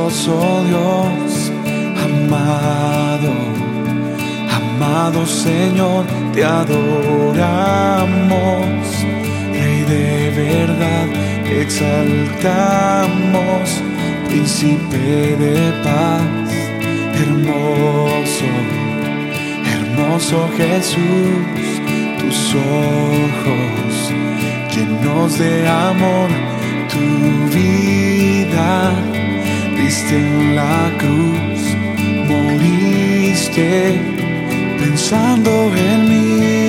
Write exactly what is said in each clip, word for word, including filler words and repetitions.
Precioso Dios, amado, amado Señor, te adoramos. Rey de verdad, exaltamos. Príncipe de paz, hermoso, hermoso Jesús. Tus ojos llenos de amor, tu vida diste en la cruz, moriste pensando en mí.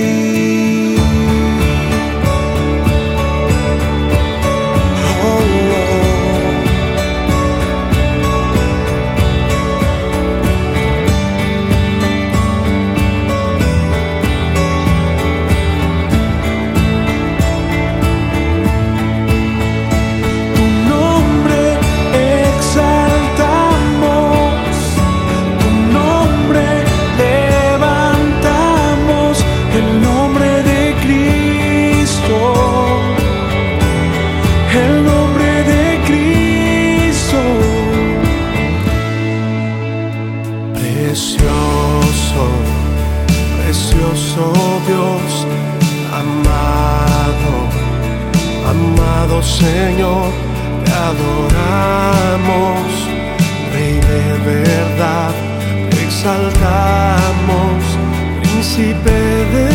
Oh, oh. Tu nombre exaltamos, tu nombre levantamos, el nombre de Cristo, el nombre de Cristo. Precioso, precioso Dios, amado, amado Señor, te adoramos. Rey de verdad, exaltamos. Príncipe de